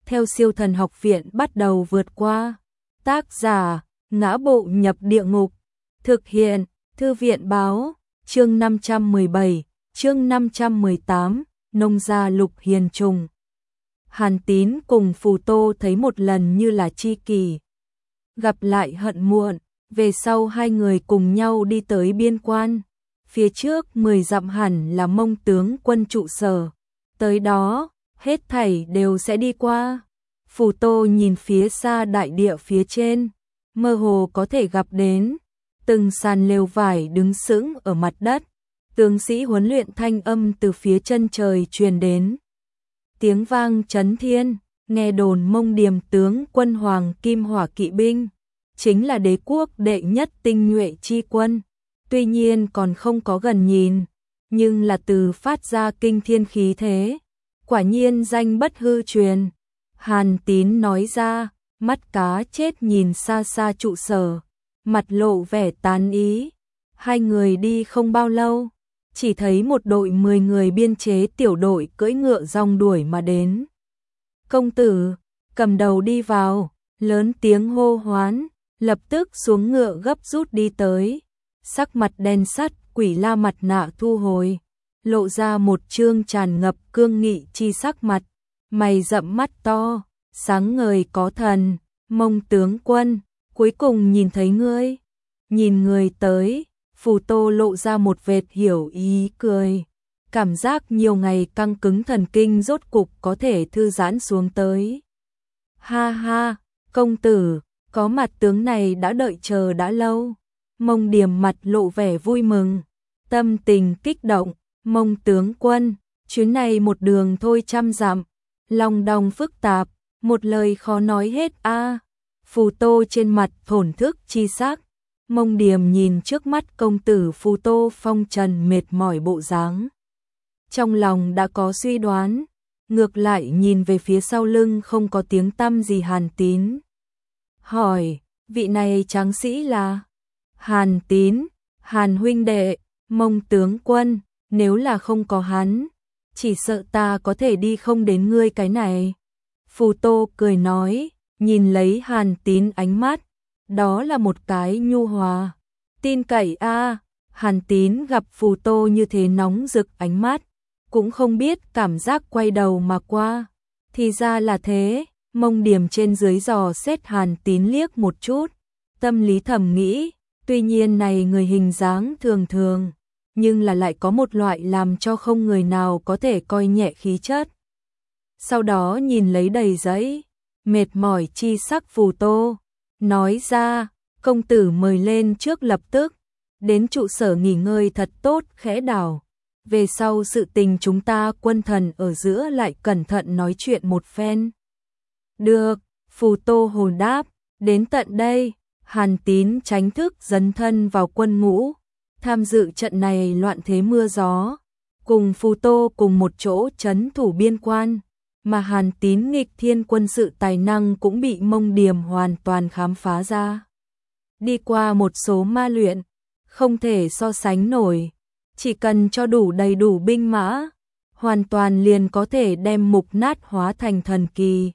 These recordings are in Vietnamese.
theo Siêu Thần Học Viện bắt đầu vượt qua. Tác giả: Ngã Bộ Nhập Địa Ngục. Thực hiện: Thư viện báo. Chương 517, chương 518, nông gia Lục Hiền Trùng. Hàn Tín cùng Phù Tô thấy một lần như là tri kỷ, gặp lại hận muộn. Về sau hai người cùng nhau đi tới biên quan. Phía trước 10 dặm hẳn là Mông tướng quân trụ sở. Tới đó, hết thảy đều sẽ đi qua. Phù Tô nhìn phía xa đại địa phía trên, mơ hồ có thể gặp đến từng sàn lều vải đứng sững ở mặt đất. Tướng sĩ huấn luyện thanh âm từ phía chân trời truyền đến. Tiếng vang chấn thiên, nghe đồn Mông Điềm tướng quân Hoàng Kim Hỏa kỵ binh chính là đế quốc đệ nhất tinh nhuệ chi quân. Tuy nhiên còn không có gần nhìn, nhưng là từ phát ra kinh thiên khí thế, quả nhiên danh bất hư truyền. Hàn Tín nói ra, mắt cá chết nhìn xa xa trụ sở, mặt lộ vẻ tán ý. Hai người đi không bao lâu, chỉ thấy một đội 10 người biên chế tiểu đội cưỡi ngựa rong đuổi mà đến. Công tử, cầm đầu đi vào, lớn tiếng hô hoán, lập tức xuống ngựa gấp rút đi tới. Sắc mặt đen sắt, quỷ la mặt nạ thu hồi, lộ ra một trương tràn ngập cương nghị chi sắc mặt, mày rậm mắt to, sáng ngời có thần. Mông tướng quân, cuối cùng nhìn thấy ngươi. Nhìn người tới, Phù Tô lộ ra một vệt hiểu ý cười. Cảm giác nhiều ngày căng cứng thần kinh rốt cục có thể thư giãn xuống tới. Ha ha, công tử, có mặt tướng này đã đợi chờ đã lâu. Mông Điềm mặt lộ vẻ vui mừng, tâm tình kích động. Mông tướng quân, chuyến này một đường thôi 100 dặm, lòng đong phức tạp, một lời khó nói hết a. Phù Tô trên mặt thổn thức chi sắc. Mông Điềm nhìn trước mắt công tử Phù Tô phong trần mệt mỏi bộ dáng, trong lòng đã có suy đoán, ngược lại nhìn về phía sau lưng không có tiếng tăm gì Hàn Tín. Hỏi, vị này tráng sĩ là? Hàn Tín, Hàn huynh đệ. Mông tướng quân, nếu là không có hắn, chỉ sợ ta có thể đi không đến ngươi cái này. Phù Tô cười nói, nhìn lấy Hàn Tín ánh mắt, đó là một cái nhu hòa, tin cậy a. Hàn Tín gặp Phù Tô như thế nóng rực ánh mắt, cũng không biết cảm giác quay đầu mà qua. Thì ra là thế. Mông Điềm trên dưới dò xét Hàn Tín liếc một chút, tâm lý thầm nghĩ, tuy nhiên này người hình dáng thường thường, nhưng là lại có một loại làm cho không người nào có thể coi nhẹ khí chất. Sau đó nhìn lấy đầy giấy, mệt mỏi chi sắc Phù Tô, nói ra, công tử mời lên trước lập tức, đến trụ sở nghỉ ngơi thật tốt khẽ đảo. Về sau sự tình chúng ta quân thần ở giữa lại cẩn thận nói chuyện một phen. Được, Phù Tô hồn đáp, đến tận đây, Hàn Tín tránh thức dấn thân vào quân ngũ, tham dự trận này loạn thế mưa gió, cùng Phù Tô cùng một chỗ trấn thủ biên quan, mà Hàn Tín nghịch thiên quân sự tài năng cũng bị Mông Điềm hoàn toàn khám phá ra. Đi qua một số ma luyện, không thể so sánh nổi, chỉ cần cho đủ đầy đủ binh mã, hoàn toàn liền có thể đem mục nát hóa thành thần kỳ.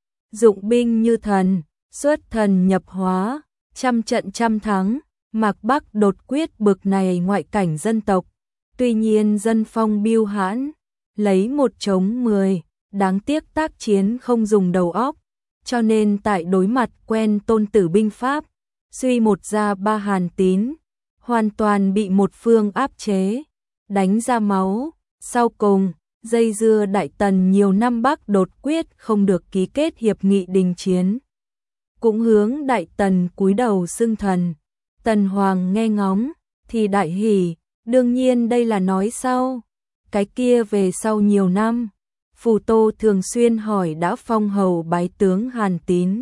Dụng binh như thần, xuất thần nhập hóa, trăm trận trăm thắng. Mạc Bắc đột quyết bực này ngoại cảnh dân tộc, tuy nhiên dân phong biêu hãn, lấy 1 chống 10, đáng tiếc tác chiến không dùng đầu óc, cho nên tại đối mặt quen Tôn Tử binh pháp, suy 1 ra 3 Hàn Tín, hoàn toàn bị một phương áp chế, đánh ra máu. Sau cùng, dây dưa Đại Tần nhiều năm Bắc đột quyết không được ký kết hiệp nghị đình chiến, cũng hướng Đại Tần cúi đầu xưng thần. Tần Hoàng nghe ngóng thì đại hỉ, đương nhiên đây là nói sau. Cái kia về sau nhiều năm, Phù Tô thường xuyên hỏi đã phong hầu bái tướng Hàn Tín,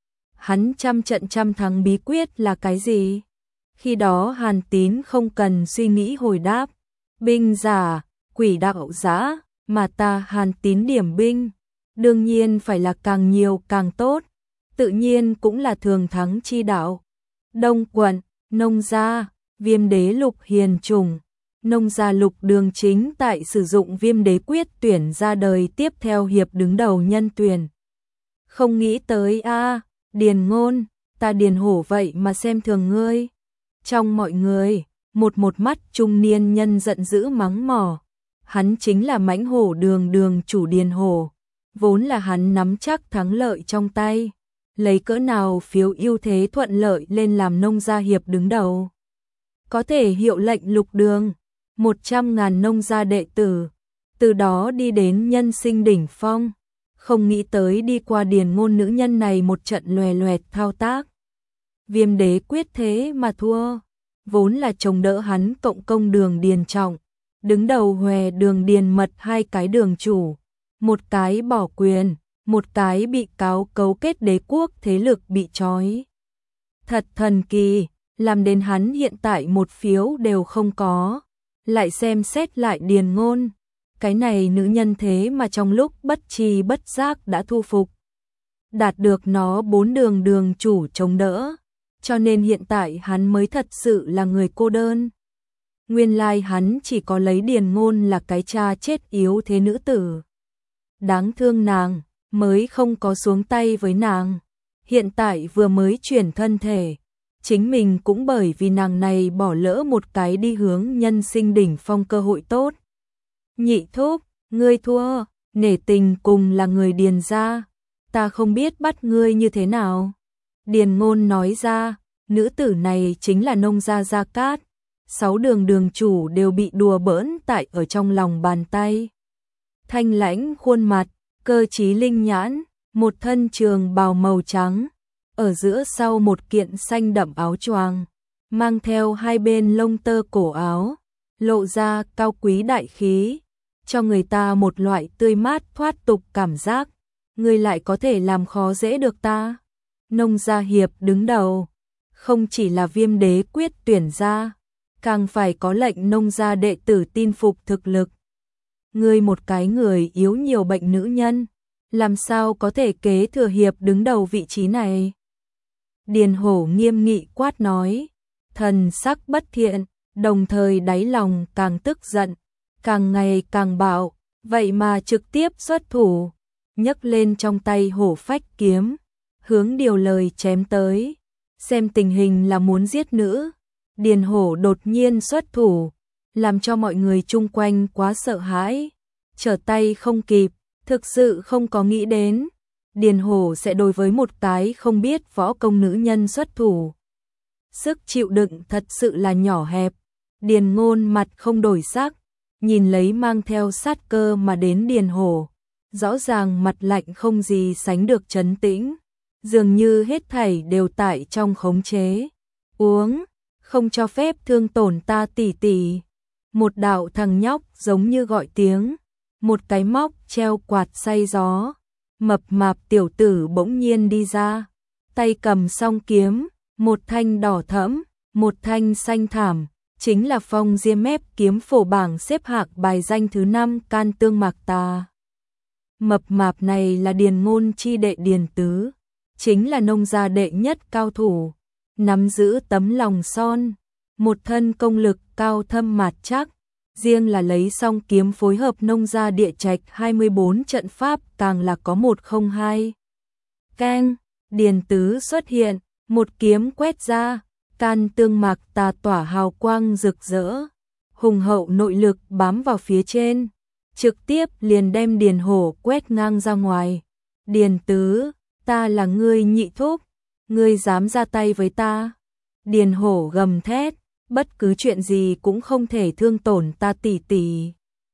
hắn trăm trận trăm thắng bí quyết là cái gì? Khi đó Hàn Tín không cần suy nghĩ hồi đáp, binh giả, quỷ đạo giã, mà ta Hàn Tín điểm binh, đương nhiên phải là càng nhiều càng tốt, tự nhiên cũng là thường thắng chi đạo. Đông quận, nông gia, Viêm đế Lục Hiền Trùng. Nông gia Lục Đường chính tại sử dụng Viêm đế quyết tuyển ra đời tiếp theo hiệp đứng đầu nhân tuyển. Không nghĩ tới a, Điền Ngôn, ta Điền Hổ vậy mà xem thường ngươi. Trong mọi người, một mắt trung niên nhân giận dữ mắng mỏ. Hắn chính là mãnh hổ đường chủ Điền Hổ. Vốn là hắn nắm chắc thắng lợi trong tay. Lấy cỡ nào phiếu ưu thế thuận lợi lên làm nông gia hiệp đứng đầu. Có thể hiệu lệnh lục đường, 100.000 nông gia đệ tử. Từ đó đi đến nhân sinh đỉnh phong. Không nghĩ tới đi qua Điền Ngôn nữ nhân này một trận loè loẹt thao tác. Viêm đế quyết thế mà thua. Vốn là chống đỡ hắn cộng công đường Điền Trọng. Đứng đầu Hòe đường Điền Mật hai cái đường chủ. Một cái bỏ quyền, một cái bị cáo cấu kết đế quốc thế lực bị trói. Thật thần kỳ, làm đến hắn hiện tại một phiếu đều không có. Lại xem xét lại Điền Ngôn. Cái này nữ nhân thế mà trong lúc bất tri bất giác đã thu phục. Đạt được nó 4 đường chủ chống đỡ. Cho nên hiện tại hắn mới thật sự là người cô đơn. Nguyên lai hắn chỉ có lấy Điền Ngôn là cái cha chết yếu thế nữ tử. Đáng thương nàng, mới không có xuống tay với nàng. Hiện tại vừa mới chuyển thân thể. Chính mình cũng bởi vì nàng này bỏ lỡ một cái đi hướng nhân sinh đỉnh phong cơ hội tốt. Nhị thúc, ngươi thua, nể tình cùng là người Điền gia. Ta không biết bắt ngươi như thế nào. Điền Ngôn nói ra, nữ tử này chính là nông gia Gia Cát. 6 đường chủ đều bị đùa bỡn tại ở trong lòng bàn tay. Thanh lãnh khuôn mặt, cơ trí linh nhãn, một thân trường bào màu trắng, ở giữa sau một kiện xanh đậm áo choàng, mang theo hai bên lông tơ cổ áo, lộ ra cao quý đại khí, cho người ta một loại tươi mát thoát tục cảm giác. Ngươi lại có thể làm khó dễ được ta. Nông gia hiệp đứng đầu, không chỉ là Viêm đế quyết tuyển ra, càng phải có lệnh nông gia đệ tử tin phục thực lực. Ngươi một cái người yếu nhiều bệnh nữ nhân, làm sao có thể kế thừa hiệp đứng đầu vị trí này? Điền Hổ nghiêm nghị quát nói, thần sắc bất thiện, đồng thời đáy lòng càng tức giận, càng ngày càng bạo, vậy mà trực tiếp xuất thủ, nhấc lên trong tay hổ phách kiếm, hướng điều lời chém tới. Xem tình hình là muốn giết nữ, Điền Hổ đột nhiên xuất thủ, làm cho mọi người chung quanh quá sợ hãi, trở tay không kịp, thực sự không có nghĩ đến Điền Hổ sẽ đối với một cái không biết võ công nữ nhân xuất thủ. Sức chịu đựng thật sự là nhỏ hẹp. Điền Ngôn mặt không đổi sắc, nhìn lấy mang theo sát cơ mà đến Điền Hổ, rõ ràng mặt lạnh không gì sánh được trấn tĩnh, dường như hết thảy đều tại trong khống chế. Uống, không cho phép thương tổn ta tỷ tỷ. Một đạo thằng nhóc giống như gọi tiếng, một cái móc treo quạt xay gió, mập mạp tiểu tử bỗng nhiên đi ra, tay cầm song kiếm, một thanh đỏ thẫm, một thanh xanh thảm, chính là Phong Diêm Mép kiếm phổ bảng xếp hạng bài danh thứ 5 Can Tương Mạc Tà. Mập mạp này là Điền Ngôn chi đệ Điền Tứ, chính là nông gia đệ nhất cao thủ, nắm giữ tấm lòng son, một thân công lực cao thâm mạt chắc, riêng là lấy song kiếm phối hợp nông gia địa trạch 24 trận pháp càng là có 102. Keng, Điền Tứ xuất hiện, một kiếm quét ra, Can Tương Mạc Tà tỏa hào quang rực rỡ, hùng hậu nội lực bám vào phía trên, trực tiếp liền đem Điền Hổ quét ngang ra ngoài. Điền Tứ, ta là ngươi nhị thúc, ngươi dám ra tay với ta? Điền Hổ gầm thét, bất cứ chuyện gì cũng không thể thương tổn ta tỷ tỷ.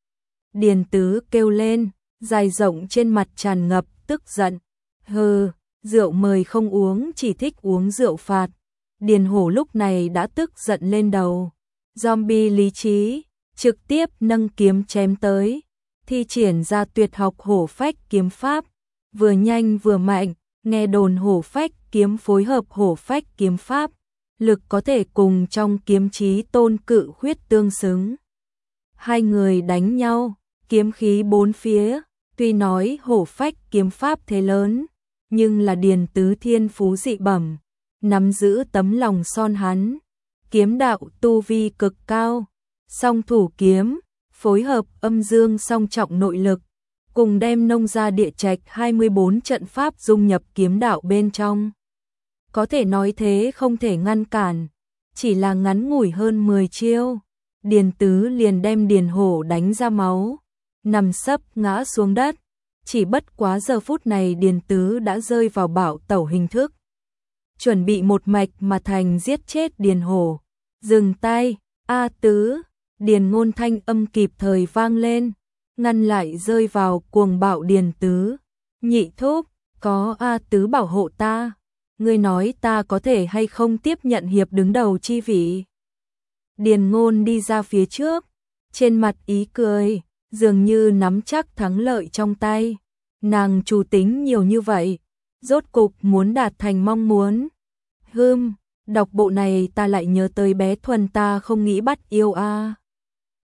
Điền Tứ kêu lên, dài rộng trên mặt tràn ngập tức giận. Hừ, rượu mời không uống, chỉ thích uống rượu phạt. Điền Hổ lúc này đã tức giận lên đầu. Zombie lý trí, trực tiếp nâng kiếm chém tới, thi triển ra tuyệt học hổ phách kiếm pháp, vừa nhanh vừa mạnh, nghe đồn hổ phách kiếm phối hợp hổ phách kiếm pháp, lực có thể cùng trong kiếm chí tôn cự huyết tương xứng. Hai người đánh nhau, kiếm khí bốn phía, tuy nói hổ phách kiếm pháp thế lớn, nhưng là Điền Tứ thiên phú dị bẩm, nắm giữ tấm lòng son hắn, kiếm đạo tu vi cực cao, song thủ kiếm, phối hợp âm dương song trọng nội lực, cùng đem nông gia địa trạch 24 trận pháp dung nhập kiếm đạo bên trong. Có thể nói thế không thể ngăn cản, chỉ là ngắn ngủi hơn 10 chiêu, Điền Tứ liền đem Điền Hổ đánh ra máu, nằm sấp ngã xuống đất. Chỉ bất quá giờ phút này Điền Tứ đã rơi vào bạo tẩu hình thức, chuẩn bị một mạch mà thành giết chết Điền Hổ. Dừng tay, A Tứ, Điền Ngôn thanh âm kịp thời vang lên, ngăn lại rơi vào cuồng bạo Điền Tứ. Nhị thúc, có A Tứ bảo hộ ta, ngươi nói ta có thể hay không tiếp nhận hiệp đứng đầu chi vị? Điền Ngôn đi ra phía trước, trên mặt ý cười, dường như nắm chắc thắng lợi trong tay. Nàng chủ tính nhiều như vậy, rốt cục muốn đạt thành mong muốn. Đọc bộ này ta lại nhớ tới bé Thuần ta không nghĩ bắt yêu a.